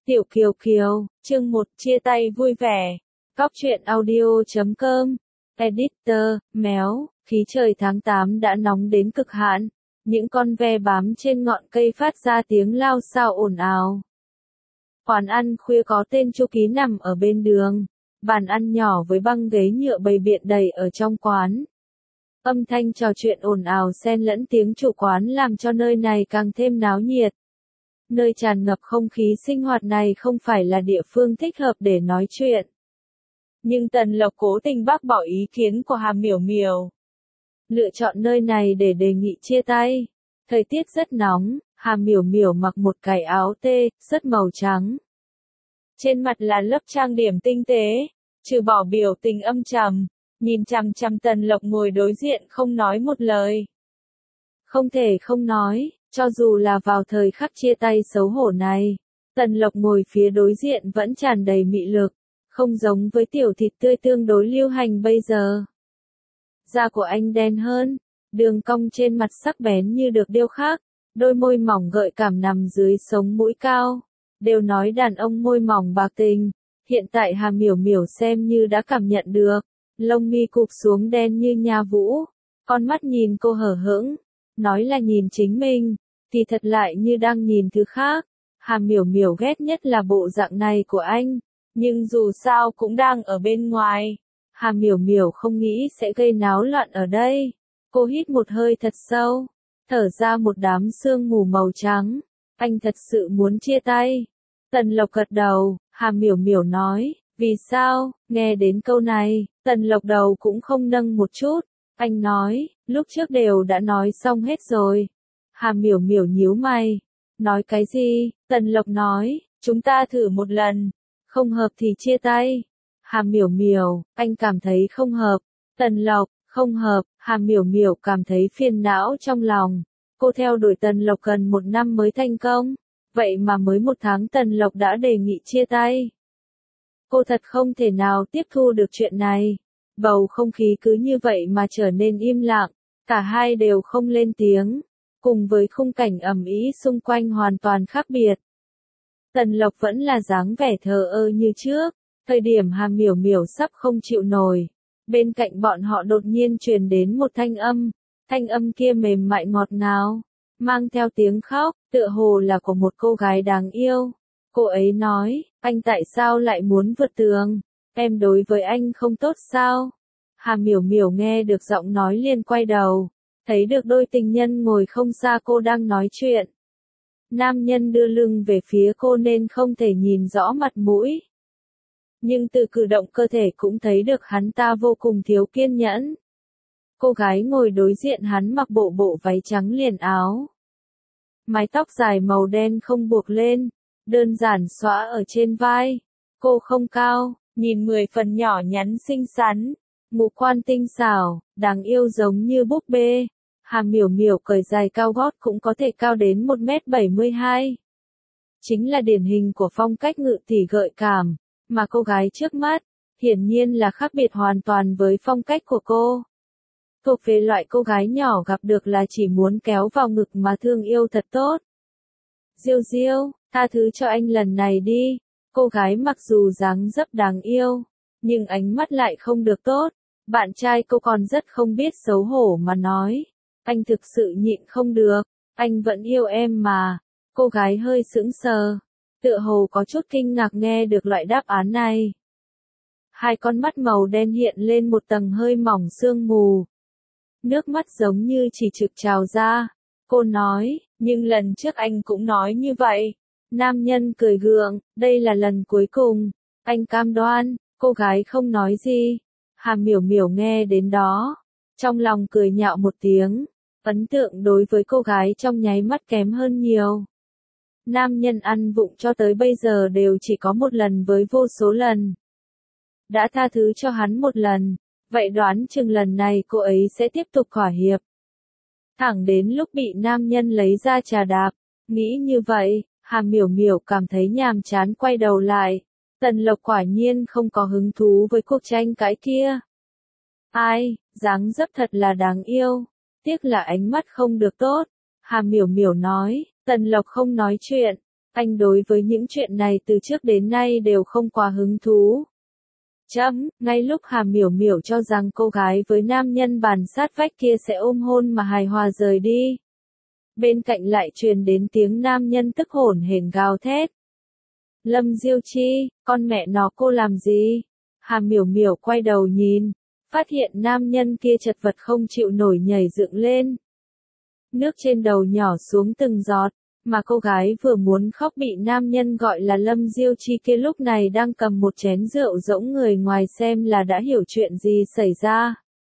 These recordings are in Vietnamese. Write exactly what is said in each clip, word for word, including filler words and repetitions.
Tiểu Kiều Kiều, chương một, chia tay vui vẻ. Góc truyện audio chấm com. Editor, Méo, khí trời tháng tám đã nóng đến cực hạn. Những con ve bám trên ngọn cây phát ra tiếng lao xao ồn ào. Quán ăn khuya có tên Chu Ký nằm ở bên đường. Bàn ăn nhỏ với băng ghế nhựa bày biện đầy ở trong quán. Âm thanh trò chuyện ồn ào xen lẫn tiếng chủ quán làm cho nơi này càng thêm náo nhiệt. Nơi tràn ngập không khí sinh hoạt này không phải là địa phương thích hợp để nói chuyện. Nhưng Tần Lộc cố tình bác bỏ ý kiến của Hà Miểu Miểu. Lựa chọn nơi này để đề nghị chia tay. Thời tiết rất nóng, Hà Miểu Miểu mặc một cái áo tê, rất màu trắng. Trên mặt là lớp trang điểm tinh tế, trừ bỏ biểu tình âm trầm, nhìn chằm chằm Tần Lộc ngồi đối diện không nói một lời. Không thể không nói. Cho dù là vào thời khắc chia tay xấu hổ này, Tần Lộc ngồi phía đối diện vẫn tràn đầy mị lực, không giống với tiểu thịt tươi tương đối lưu hành bây giờ. Da của anh đen hơn, đường cong trên mặt sắc bén như được điêu khắc, đôi môi mỏng gợi cảm nằm dưới sống mũi cao. Đều nói đàn ông môi mỏng bạc tình, hiện tại Hà Miểu Miểu xem như đã cảm nhận được, lông mi cụp xuống đen như nha vũ, con mắt nhìn cô hở hững, nói là nhìn chính mình. Thì thật lại như đang nhìn thứ khác. Hà Miểu Miểu ghét nhất là bộ dạng này của anh, nhưng dù sao cũng đang ở bên ngoài. Hà Miểu Miểu không nghĩ sẽ gây náo loạn ở đây. Cô hít một hơi thật sâu, thở ra một đám sương mù màu trắng. Anh thật sự muốn chia tay. Tần Lộc gật đầu, Hà Miểu Miểu nói, vì sao? Nghe đến câu này, Tần Lộc đầu cũng không nâng một chút. Anh nói, lúc trước đều đã nói xong hết rồi. Hà Miểu Miểu nhíu mày. Nói cái gì? Tần Lộc nói, chúng ta thử một lần. Không hợp thì chia tay. Hà Miểu Miểu, anh cảm thấy không hợp. Tần Lộc, không hợp. Hà Miểu Miểu cảm thấy phiền não trong lòng. Cô theo đuổi Tần Lộc gần một năm mới thành công. Vậy mà mới một tháng Tần Lộc đã đề nghị chia tay. Cô thật không thể nào tiếp thu được chuyện này. Bầu không khí cứ như vậy mà trở nên im lặng. Cả hai đều không lên tiếng. Cùng với khung cảnh ầm ĩ xung quanh hoàn toàn khác biệt. Tần Lộc vẫn là dáng vẻ thờ ơ như trước, thời điểm Hà Miểu Miểu sắp không chịu nổi. Bên cạnh bọn họ đột nhiên truyền đến một thanh âm, thanh âm kia mềm mại ngọt ngào, mang theo tiếng khóc, tựa hồ là của một cô gái đáng yêu. Cô ấy nói, anh tại sao lại muốn vượt tường? Em đối với anh không tốt sao? Hà Miểu Miểu nghe được giọng nói liền quay đầu. Thấy được đôi tình nhân ngồi không xa cô đang nói chuyện. Nam nhân đưa lưng về phía cô nên không thể nhìn rõ mặt mũi. Nhưng từ cử động cơ thể cũng thấy được hắn ta vô cùng thiếu kiên nhẫn. Cô gái ngồi đối diện hắn mặc bộ bộ váy trắng liền áo. Mái tóc dài màu đen không buộc lên, đơn giản xõa ở trên vai. Cô không cao, nhìn mười phần nhỏ nhắn xinh xắn, ngũ quan tinh xảo, đáng yêu giống như búp bê. Hà Miểu Miểu cởi giày cao gót cũng có thể cao đến một mét bảy mươi hai. Chính là điển hình của phong cách ngự tỷ gợi cảm, mà cô gái trước mắt, hiển nhiên là khác biệt hoàn toàn với phong cách của cô. Thuộc về loại cô gái nhỏ gặp được là chỉ muốn kéo vào ngực mà thương yêu thật tốt. Diêu Diêu, tha thứ cho anh lần này đi. Cô gái mặc dù dáng dấp đáng yêu, nhưng ánh mắt lại không được tốt. Bạn trai cô còn rất không biết xấu hổ mà nói. Anh thực sự nhịn không được, anh vẫn yêu em mà. Cô gái hơi sững sờ, tựa hồ có chút kinh ngạc nghe được loại đáp án này. Hai con mắt màu đen hiện lên một tầng hơi mỏng sương mù. Nước mắt giống như chỉ trực trào ra. Cô nói, nhưng lần trước anh cũng nói như vậy. Nam nhân cười gượng, đây là lần cuối cùng. Anh cam đoan. Cô gái không nói gì. Hà Miểu Miểu nghe đến đó, trong lòng cười nhạo một tiếng. Ấn tượng đối với cô gái trong nháy mắt kém hơn nhiều. Nam nhân ăn vụng cho tới bây giờ đều chỉ có một lần với vô số lần. Đã tha thứ cho hắn một lần, vậy đoán chừng lần này cô ấy sẽ tiếp tục thỏa hiệp. Thẳng đến lúc bị nam nhân lấy ra trà đạp, nghĩ như vậy, Hà Miểu Miểu cảm thấy nhàm chán quay đầu lại. Tần Lộc quả nhiên không có hứng thú với cuộc tranh cãi kia. Ai, dáng dấp thật là đáng yêu. Tiếc là ánh mắt không được tốt. Hà Miểu Miểu nói, Tần Lộc không nói chuyện. Anh đối với những chuyện này từ trước đến nay đều không quá hứng thú. Chấm, ngay lúc Hà Miểu Miểu cho rằng cô gái với nam nhân bàn sát vách kia sẽ ôm hôn mà hài hòa rời đi. Bên cạnh lại truyền đến tiếng nam nhân tức hổn hển gào thét. Lâm Diêu Chi, con mẹ nó cô làm gì? Hà Miểu Miểu quay đầu nhìn, phát hiện nam nhân kia chật vật không chịu nổi nhảy dựng lên. Nước trên đầu nhỏ xuống từng giọt, mà cô gái vừa muốn khóc bị nam nhân gọi là Lâm Diêu Chi kia lúc này đang cầm một chén rượu rỗng người ngoài xem là đã hiểu chuyện gì xảy ra.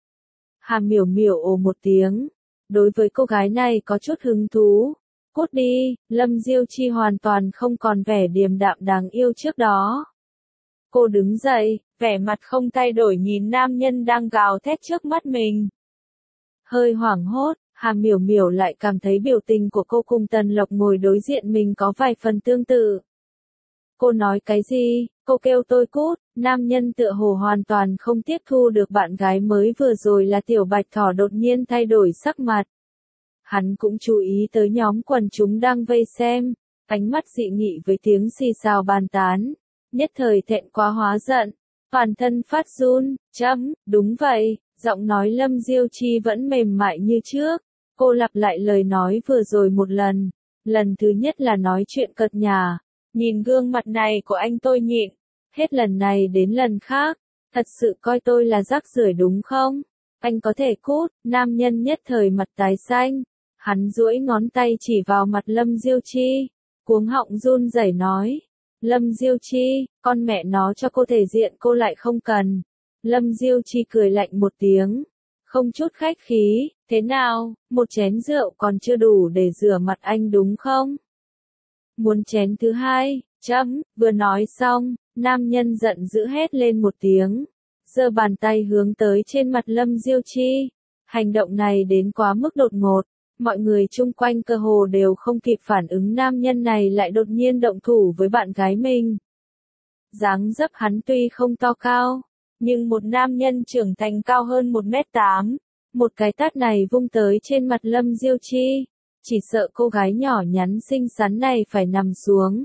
Hà Miểu Miểu ồ một tiếng, đối với cô gái này có chút hứng thú. Cút đi, Lâm Diêu Chi hoàn toàn không còn vẻ điềm đạm đáng yêu trước đó. Cô đứng dậy, vẻ mặt không thay đổi nhìn nam nhân đang gào thét trước mắt mình. Hơi hoảng hốt, Hà Miểu Miểu lại cảm thấy biểu tình của cô cùng Tần Lộc ngồi đối diện mình có vài phần tương tự. Cô nói cái gì? Cô kêu tôi cút, nam nhân tựa hồ hoàn toàn không tiếp thu được bạn gái mới vừa rồi là Tiểu Bạch Thỏ đột nhiên thay đổi sắc mặt. Hắn cũng chú ý tới nhóm quần chúng đang vây xem, ánh mắt dị nghị với tiếng xì xào bàn tán, nhất thời thẹn quá hóa giận, toàn thân phát run, chấm, đúng vậy, giọng nói Lâm Diêu Chi vẫn mềm mại như trước, cô lặp lại lời nói vừa rồi một lần, lần thứ nhất là nói chuyện cợt nhả, nhìn gương mặt này của anh tôi nhịn, hết lần này đến lần khác, thật sự coi tôi là rác rưởi đúng không? Anh có thể cút, nam nhân nhất thời mặt tái xanh. Hắn duỗi ngón tay chỉ vào mặt Lâm Diêu Chi, cuống họng run rẩy nói. Lâm Diêu Chi, con mẹ nó cho cô thể diện cô lại không cần. Lâm Diêu Chi cười lạnh một tiếng, không chút khách khí, thế nào, một chén rượu còn chưa đủ để rửa mặt anh đúng không? Muốn chén thứ hai, chấm, vừa nói xong, nam nhân giận dữ hét lên một tiếng, giơ bàn tay hướng tới trên mặt Lâm Diêu Chi. Hành động này đến quá mức đột ngột. Mọi người chung quanh cơ hồ đều không kịp phản ứng nam nhân này lại đột nhiên động thủ với bạn gái mình. Dáng dấp hắn tuy không to cao, nhưng một nam nhân trưởng thành cao hơn một mét tám, một cái tát này vung tới trên mặt Lâm Diêu Chi, chỉ sợ cô gái nhỏ nhắn xinh xắn này phải nằm xuống.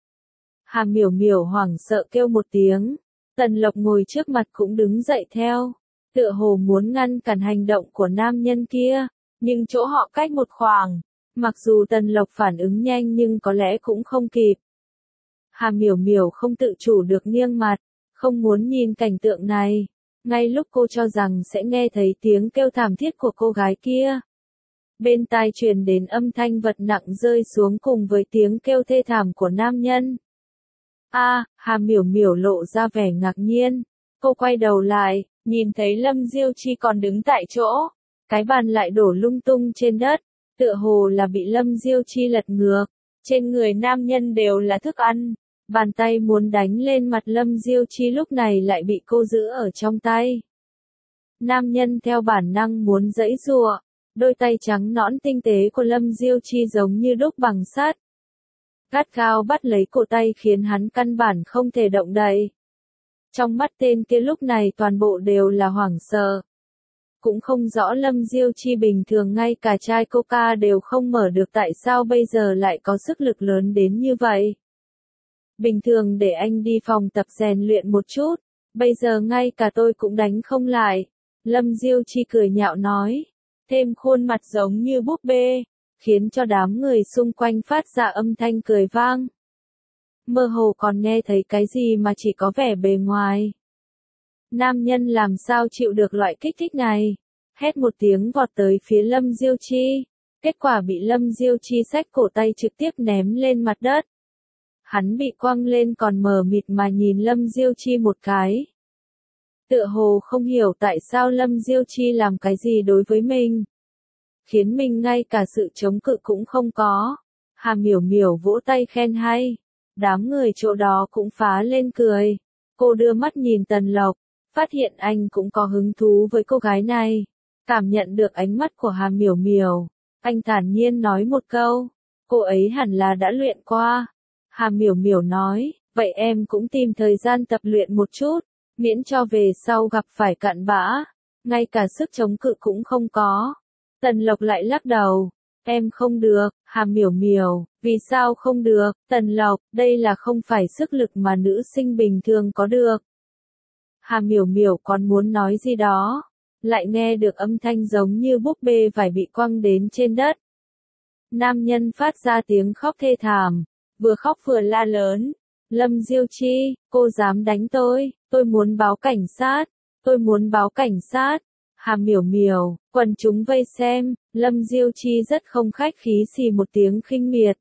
Hà Miểu Miểu hoảng sợ kêu một tiếng, Tần Lộc ngồi trước mặt cũng đứng dậy theo, tựa hồ muốn ngăn cản hành động của nam nhân kia. Nhưng chỗ họ cách một khoảng, mặc dù Tần Lộc phản ứng nhanh nhưng có lẽ cũng không kịp. Hà Miểu Miểu không tự chủ được nghiêng mặt, không muốn nhìn cảnh tượng này. Ngay lúc cô cho rằng sẽ nghe thấy tiếng kêu thảm thiết của cô gái kia. Bên tai truyền đến âm thanh vật nặng rơi xuống cùng với tiếng kêu thê thảm của nam nhân. A, à, Hà Miểu Miểu lộ ra vẻ ngạc nhiên. Cô quay đầu lại, nhìn thấy Lâm Diêu Chi còn đứng tại chỗ. Cái bàn lại đổ lung tung trên đất, tựa hồ là bị Lâm Diêu Chi lật ngược, trên người nam nhân đều là thức ăn, bàn tay muốn đánh lên mặt Lâm Diêu Chi lúc này lại bị cô giữ ở trong tay. Nam nhân theo bản năng muốn giãy giụa, đôi tay trắng nõn tinh tế của Lâm Diêu Chi giống như đúc bằng sắt. Gắt gao bắt lấy cổ tay khiến hắn căn bản không thể động đậy. Trong mắt tên kia lúc này toàn bộ đều là hoảng sợ. Cũng không rõ Lâm Diêu Chi bình thường ngay cả chai coca đều không mở được tại sao bây giờ lại có sức lực lớn đến như vậy. Bình thường để anh đi phòng tập rèn luyện một chút, bây giờ ngay cả tôi cũng đánh không lại. Lâm Diêu Chi cười nhạo nói, thêm khuôn mặt giống như búp bê, khiến cho đám người xung quanh phát ra âm thanh cười vang. Mơ hồ còn nghe thấy cái gì mà chỉ có vẻ bề ngoài. Nam nhân làm sao chịu được loại kích thích này, hét một tiếng vọt tới phía Lâm Diêu Chi, kết quả bị Lâm Diêu Chi xách cổ tay trực tiếp ném lên mặt đất. Hắn bị quăng lên còn mờ mịt mà nhìn Lâm Diêu Chi một cái. Tựa hồ không hiểu tại sao Lâm Diêu Chi làm cái gì đối với mình, khiến mình ngay cả sự chống cự cũng không có. Hà Miểu Miểu vỗ tay khen hay, đám người chỗ đó cũng phá lên cười. Cô đưa mắt nhìn Tần Lộc, phát hiện anh cũng có hứng thú với cô gái này. Cảm nhận được ánh mắt của Hà Miểu Miểu, anh thản nhiên nói một câu, cô ấy hẳn là đã luyện qua. Hà Miểu Miểu nói, vậy em cũng tìm thời gian tập luyện một chút, miễn cho về sau gặp phải cặn bã, ngay cả sức chống cự cũng không có. Tần Lộc lại lắc đầu, Em không được, Hà Miểu Miểu, vì sao không được, Tần Lộc, đây là không phải sức lực mà nữ sinh bình thường có được. Hà Miểu Miểu còn muốn nói gì đó, lại nghe được âm thanh giống như búp bê vải bị quăng đến trên đất. Nam nhân phát ra tiếng khóc thê thảm, vừa khóc vừa la lớn. Lâm Diêu Chi, cô dám đánh tôi, tôi muốn báo cảnh sát, tôi muốn báo cảnh sát. Hà Miểu Miểu, quần chúng vây xem, Lâm Diêu Chi rất không khách khí xì một tiếng khinh miệt.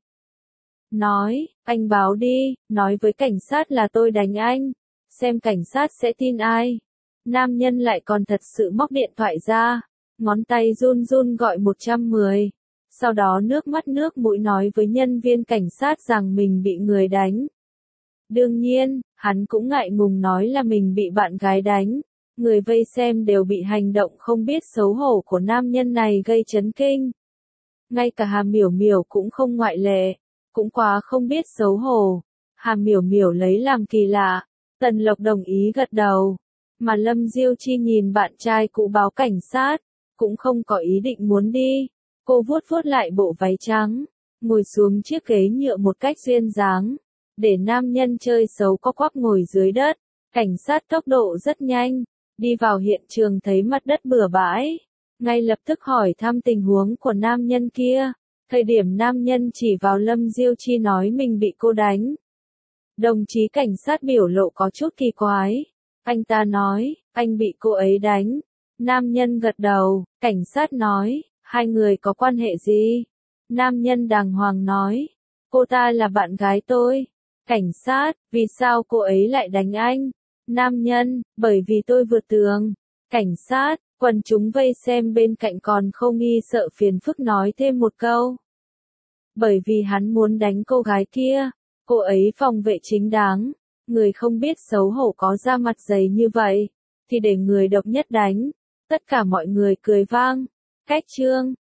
Nói, anh báo đi, nói với cảnh sát là tôi đánh anh, xem cảnh sát sẽ tin ai. Nam nhân lại còn thật sự móc điện thoại ra, ngón tay run run gọi một trăm mười. Sau đó nước mắt nước mũi nói với nhân viên cảnh sát rằng mình bị người đánh. Đương nhiên, hắn cũng ngại ngùng nói là mình bị bạn gái đánh. Người vây xem đều bị hành động không biết xấu hổ của nam nhân này gây chấn kinh. Ngay cả Hà Miểu Miểu cũng không ngoại lệ, cũng quá không biết xấu hổ. Hà Miểu Miểu lấy làm kỳ lạ, Tần Lộc đồng ý gật đầu. Mà Lâm Diêu Chi nhìn bạn trai cũ báo cảnh sát, cũng không có ý định muốn đi. Cô vuốt vuốt lại bộ váy trắng, ngồi xuống chiếc ghế nhựa một cách duyên dáng, để nam nhân chơi xấu có quắp ngồi dưới đất. Cảnh sát tốc độ rất nhanh, đi vào hiện trường thấy mặt đất bừa bãi, ngay lập tức hỏi thăm tình huống của nam nhân kia. Thời điểm nam nhân chỉ vào Lâm Diêu Chi nói mình bị cô đánh. Đồng chí cảnh sát biểu lộ có chút kỳ quái. Anh ta nói, anh bị cô ấy đánh. Nam nhân gật đầu, cảnh sát nói, hai người có quan hệ gì? Nam nhân đàng hoàng nói, cô ta là bạn gái tôi. Cảnh sát, vì sao cô ấy lại đánh anh? Nam nhân, bởi vì tôi vượt tường. Cảnh sát, quần chúng vây xem bên cạnh còn không nghi sợ phiền phức nói thêm một câu. Bởi vì hắn muốn đánh cô gái kia, cô ấy phòng vệ chính đáng, người không biết xấu hổ có da mặt dày như vậy, thì để người độc nhất đánh. Tất cả mọi người cười vang. Cách chương